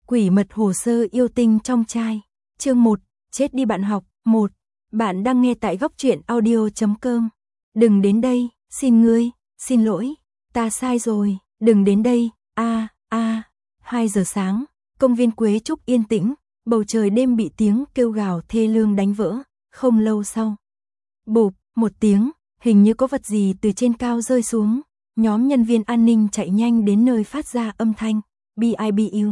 Quỷ mật hồ sơ yêu tinh trong trai. Chương 1, chết đi bạn học. 1. Bạn đang nghe tại góc truyện audio.com. Đừng đến đây, xin ngươi, xin lỗi, ta sai rồi, đừng đến đây. 2 giờ sáng, công viên Quế Trúc yên tĩnh, bầu trời đêm bị tiếng kêu gào thê lương đánh vỡ. Không lâu sau, bụp, một tiếng, hình như có vật gì từ trên cao rơi xuống. Nhóm nhân viên an ninh chạy nhanh đến nơi phát ra âm thanh. BIBU,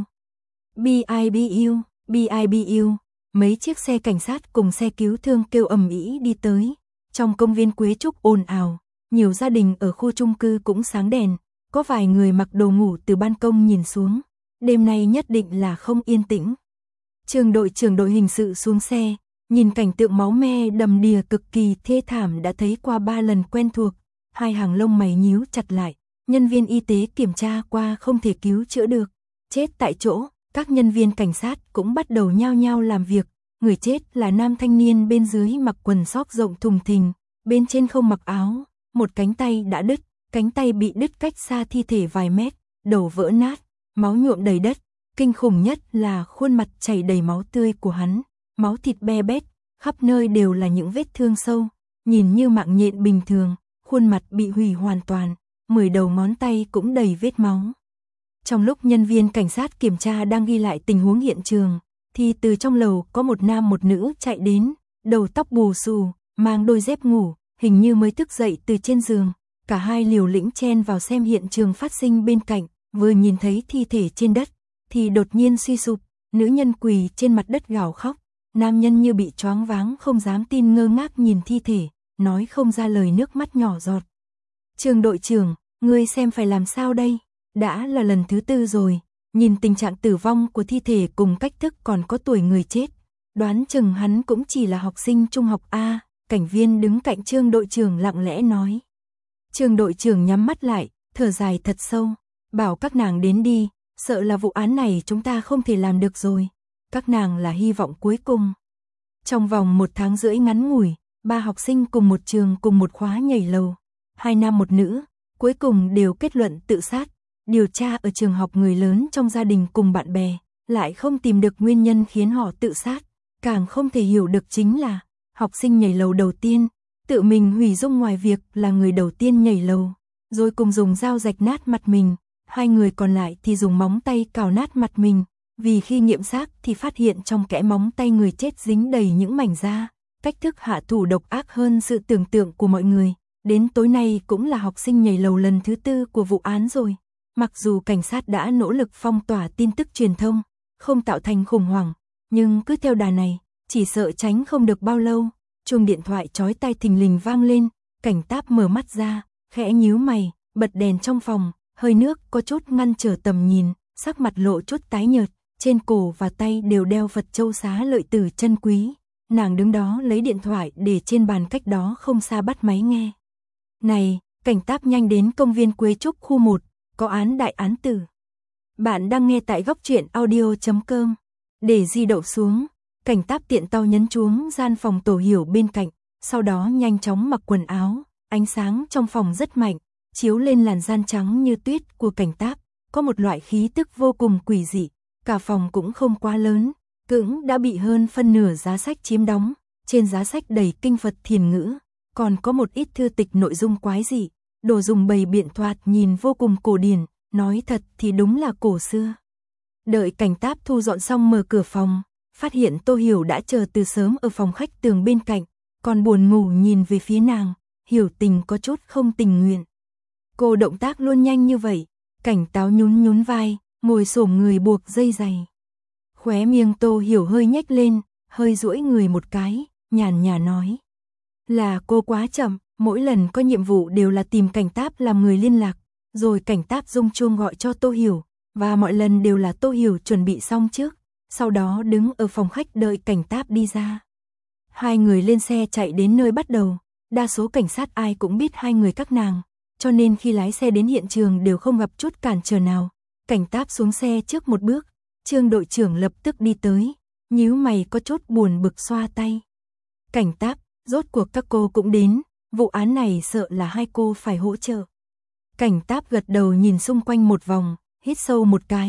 BIBU, BIBU. Mấy chiếc xe cảnh sát cùng xe cứu thương kêu ầm ĩ đi tới. Trong công viên Quế Trúc ồn ào, nhiều gia đình ở khu chung cư cũng sáng đèn, có vài người mặc đồ ngủ từ ban công nhìn xuống. Đêm nay nhất định là không yên tĩnh. Trưởng đội hình sự xuống xe, nhìn cảnh tượng máu me đầm đìa cực kỳ thê thảm đã thấy qua 3 lần quen thuộc, hai hàng lông mày nhíu chặt lại. Nhân viên y tế kiểm tra qua không thể cứu chữa được, chết tại chỗ. Các nhân viên cảnh sát cũng bắt đầu nhao nhao làm việc. Người chết là nam thanh niên bên dưới mặc quần sóc rộng thùng thình, bên trên không mặc áo, một cánh tay đã đứt, cánh tay bị đứt cách xa thi thể vài mét, đầu vỡ nát, máu nhuộm đầy đất. Kinh khủng nhất là khuôn mặt chảy đầy máu tươi của hắn, máu thịt be bét, khắp nơi đều là những vết thương sâu, nhìn như mạng nhện bình thường, khuôn mặt bị hủy hoàn toàn, 10 đầu ngón tay cũng đầy vết máu. Trong lúc nhân viên cảnh sát kiểm tra đang ghi lại tình huống hiện trường, thì từ trong lầu có một nam một nữ chạy đến, đầu tóc bù xù, mang đôi dép ngủ, hình như mới thức dậy từ trên giường. Cả hai liều lĩnh chen vào xem hiện trường phát sinh bên cạnh, vừa nhìn thấy thi thể trên đất, thì đột nhiên suy sụp, nữ nhân quỳ trên mặt đất gào khóc, nam nhân như bị choáng váng không dám tin ngơ ngác nhìn thi thể, nói không ra lời, nước mắt nhỏ giọt. Trường đội trưởng, ngươi xem phải làm sao đây? Đã là lần thứ 4 rồi, nhìn tình trạng tử vong của thi thể cùng cách thức còn có tuổi người chết, đoán chừng hắn cũng chỉ là học sinh trung học A. Cảnh viên đứng cạnh Trương đội trưởng lặng lẽ nói. Trương đội trưởng nhắm mắt lại, thở dài thật sâu, bảo các nàng đến đi, sợ là vụ án này chúng ta không thể làm được rồi, các nàng là hy vọng cuối cùng. Trong vòng 1 tháng rưỡi ngắn ngủi, 3 học sinh cùng một trường cùng một khóa nhảy lầu, 2 nam một nữ, cuối cùng đều kết luận tự sát. Điều tra ở trường học, người lớn trong gia đình cùng bạn bè, lại không tìm được nguyên nhân khiến họ tự sát. Càng không thể hiểu được chính là, học sinh nhảy lầu đầu tiên, tự mình hủy dung ngoài việc là người đầu tiên nhảy lầu, rồi cùng dùng dao rạch nát mặt mình, 2 người còn lại thì dùng móng tay cào nát mặt mình, vì khi nghiệm xác thì phát hiện trong kẽ móng tay người chết dính đầy những mảnh da. Cách thức hạ thủ độc ác hơn sự tưởng tượng của mọi người. Đến tối nay cũng là học sinh nhảy lầu lần thứ 4 của vụ án rồi. Mặc dù cảnh sát đã nỗ lực phong tỏa tin tức truyền thông, không tạo thành khủng hoảng, nhưng cứ theo đà này, chỉ sợ tránh không được bao lâu. Chuông điện thoại chói tai thình lình vang lên, cảnh táp mở mắt ra, khẽ nhíu mày, bật đèn trong phòng, hơi nước có chút ngăn trở tầm nhìn, sắc mặt lộ chút tái nhợt, trên cổ và tay đều đeo vật châu xá lợi tử chân quý. Nàng đứng đó lấy điện thoại để trên bàn cách đó không xa bắt máy nghe. Này, cảnh táp nhanh đến công viên Quế Trúc khu 1. Có án đại án tử. Bạn đang nghe tại góc truyện audio.com. Để di động xuống, cảnh táp tiện tay nhấn chuông gian phòng Tổ Hiểu bên cạnh, sau đó nhanh chóng mặc quần áo. Ánh sáng trong phòng rất mạnh, chiếu lên làn da trắng như tuyết của cảnh táp, có một loại khí tức vô cùng quỷ dị. Cả phòng cũng không quá lớn, cũng đã bị hơn phân nửa giá sách chiếm đóng. Trên giá sách đầy kinh Phật thiền ngữ, còn có một ít thư tịch nội dung quái dị. Đồ dùng bày biện thoạt nhìn vô cùng cổ điển, nói thật thì đúng là cổ xưa. Đợi cảnh táp thu dọn xong mở cửa phòng, phát hiện Tô Hiểu đã chờ từ sớm ở phòng khách tường bên cạnh, còn buồn ngủ nhìn về phía nàng, Hiểu Tình có chút không tình nguyện. Cô động tác luôn nhanh như vậy, cảnh táo nhún vai, ngồi xổm người buộc dây giày. Khóe miệng Tô Hiểu hơi nhếch lên, hơi duỗi người một cái, nhàn nhạt nói. Là cô quá chậm. Mỗi lần có nhiệm vụ đều là tìm cảnh táp làm người liên lạc, rồi cảnh táp rung chuông gọi cho Tô Hiểu, và mọi lần đều là Tô Hiểu chuẩn bị xong trước, sau đó đứng ở phòng khách đợi cảnh táp đi ra. 2 người lên xe chạy đến nơi bắt đầu, đa số cảnh sát ai cũng biết 2 người các nàng, cho nên khi lái xe đến hiện trường đều không gặp chút cản trở nào. Cảnh táp xuống xe trước một bước, Trương đội trưởng lập tức đi tới, nhíu mày có chút buồn bực xoa tay. Cảnh táp, rốt cuộc các cô cũng đến. Vụ án này sợ là 2 cô phải hỗ trợ. Cảnh táp gật đầu nhìn xung quanh một vòng, hít sâu một cái,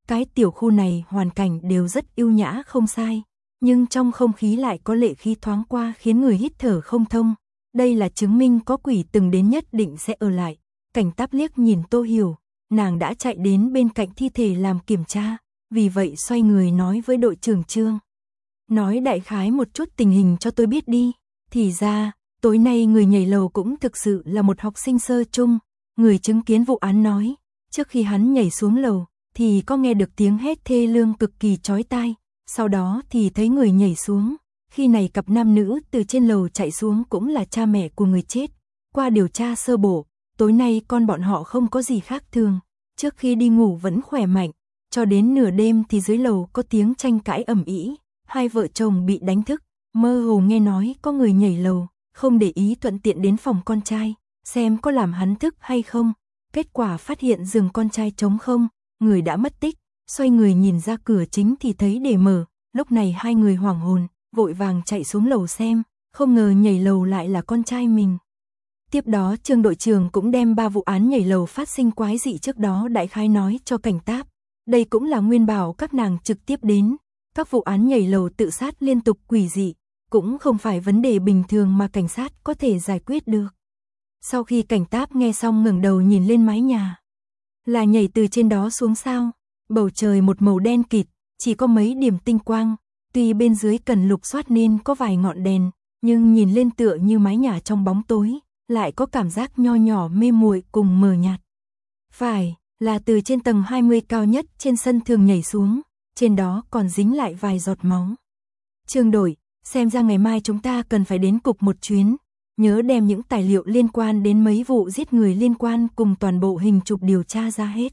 cái tiểu khu này hoàn cảnh đều rất yêu nhã không sai, nhưng trong không khí lại có lệ khí thoáng qua khiến người hít thở không thông. Đây là chứng minh có quỷ từng đến nhất định sẽ ở lại. Cảnh Táp liếc nhìn Tô Hiểu, nàng đã chạy đến bên cạnh thi thể làm kiểm tra, vì vậy xoay người nói với đội trưởng Trương. Nói đại khái một chút tình hình cho tôi biết đi. Thì ra, tối nay người nhảy lầu cũng thực sự là một học sinh sơ trung. Người chứng kiến vụ án nói, trước khi hắn nhảy xuống lầu, thì có nghe được tiếng hét thê lương cực kỳ chói tai. Sau đó thì thấy người nhảy xuống. Khi này cặp nam nữ từ trên lầu chạy xuống cũng là cha mẹ của người chết. Qua điều tra sơ bộ, tối nay con bọn họ không có gì khác thường. Trước khi đi ngủ vẫn khỏe mạnh. Cho đến nửa đêm thì dưới lầu có tiếng tranh cãi ầm ĩ, hai vợ chồng bị đánh thức, mơ hồ nghe nói có người nhảy lầu, không để ý thuận tiện đến phòng con trai, xem có làm hắn thức hay không. Kết quả phát hiện giường con trai trống không, người đã mất tích, xoay người nhìn ra cửa chính thì thấy để mở, lúc này hai người hoảng hồn, vội vàng chạy xuống lầu xem, không ngờ nhảy lầu lại là con trai mình. Tiếp đó Trương đội trưởng cũng đem 3 vụ án nhảy lầu phát sinh quái dị trước đó đại khái nói cho Cảnh Táp. Đây cũng là nguyên bảo các nàng trực tiếp đến. Các vụ án nhảy lầu tự sát liên tục quỷ dị, cũng không phải vấn đề bình thường mà cảnh sát có thể giải quyết được. Sau khi Cảnh Táp nghe xong ngẩng đầu nhìn lên mái nhà. Là nhảy từ trên đó xuống sao? Bầu trời một màu đen kịt, chỉ có mấy điểm tinh quang. Tuy bên dưới cần lục soát nên có vài ngọn đèn, nhưng nhìn lên tựa như mái nhà trong bóng tối, lại có cảm giác nho nhỏ mê muội cùng mờ nhạt. Phải, là từ trên tầng 20 cao nhất trên sân thường nhảy xuống, trên đó còn dính lại vài giọt máu. Trương đội, xem ra ngày mai chúng ta cần phải đến cục một chuyến, nhớ đem những tài liệu liên quan đến mấy vụ giết người liên quan cùng toàn bộ hình chụp điều tra ra hết.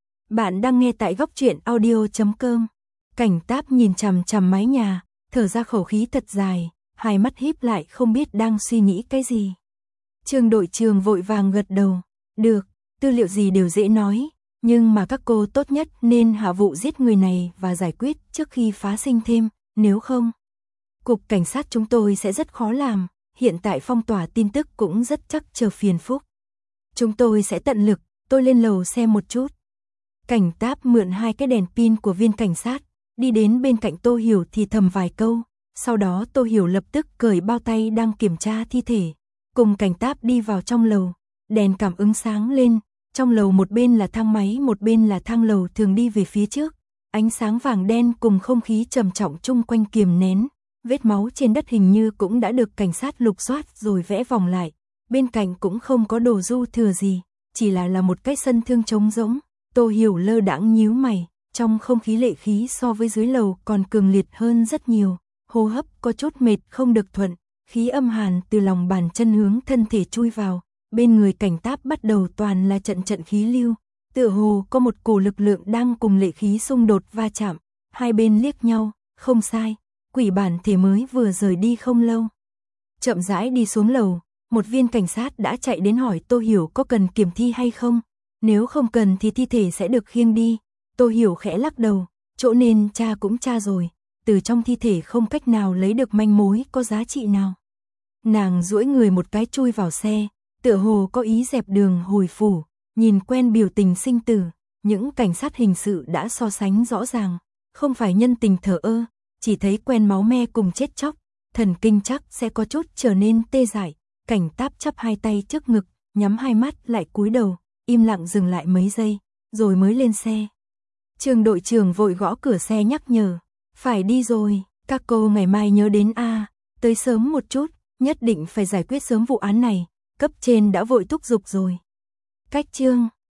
Bạn đang nghe tại góc truyện audio.com. Cảnh Táp nhìn chằm chằm mái nhà, thở ra khẩu khí thật dài, hai mắt híp lại không biết đang suy nghĩ cái gì. Trương đội trưởng vội vàng gật đầu, được, tư liệu gì đều dễ nói, nhưng mà các cô tốt nhất nên hạ vụ giết người này và giải quyết trước khi phá sinh thêm, nếu không, cục cảnh sát chúng tôi sẽ rất khó làm, hiện tại phong tỏa tin tức cũng rất chắc chờ phiền phức. Chúng tôi sẽ tận lực, tôi lên lầu xem một chút. Cảnh Táp mượn 2 cái đèn pin của viên cảnh sát, đi đến bên cạnh Tô Hiểu thì thầm vài câu, sau đó Tô Hiểu lập tức cởi bao tay đang kiểm tra thi thể, cùng Cảnh Táp đi vào trong lầu, đèn cảm ứng sáng lên, trong lầu một bên là thang máy một bên là thang lầu thường đi về phía trước, ánh sáng vàng đen cùng không khí trầm trọng chung quanh kiềm nén, vết máu trên đất hình như cũng đã được cảnh sát lục soát rồi vẽ vòng lại, bên cạnh cũng không có đồ du thừa gì, chỉ là một cái sân thương trống rỗng. Tô Hiểu lơ đãng nhíu mày, trong không khí lệ khí so với dưới lầu còn cường liệt hơn rất nhiều, hô hấp có chút mệt không được thuận, khí âm hàn từ lòng bàn chân hướng thân thể chui vào, bên người Cảnh Táp bắt đầu toàn là trận trận khí lưu, tựa hồ có một cổ lực lượng đang cùng lệ khí xung đột va chạm, hai bên liếc nhau, không sai, quỷ bản thể mới vừa rời đi không lâu. Chậm rãi đi xuống lầu, một viên cảnh sát đã chạy đến hỏi Tô Hiểu có cần kiểm thi hay không. Nếu không cần thì thi thể sẽ được khiêng đi. Tô Hiểu khẽ lắc đầu, chỗ nên tra cũng tra rồi, từ trong thi thể không cách nào lấy được manh mối có giá trị nào. Nàng duỗi người một cái chui vào xe, tựa hồ có ý dẹp đường hồi phủ, nhìn quen biểu tình sinh tử, những cảnh sát hình sự đã so sánh rõ ràng, không phải nhân tình thờ ơ, chỉ thấy quen máu me cùng chết chóc, thần kinh chắc sẽ có chút trở nên tê dại. Cảnh Táp chắp hai tay trước ngực, nhắm hai mắt lại cúi đầu, im lặng dừng lại mấy giây, rồi mới lên xe. Trương đội trưởng vội gõ cửa xe nhắc nhở, phải đi rồi, các cô ngày mai nhớ đến tới sớm một chút, nhất định phải giải quyết sớm vụ án này, cấp trên đã vội thúc giục rồi. Cách Trương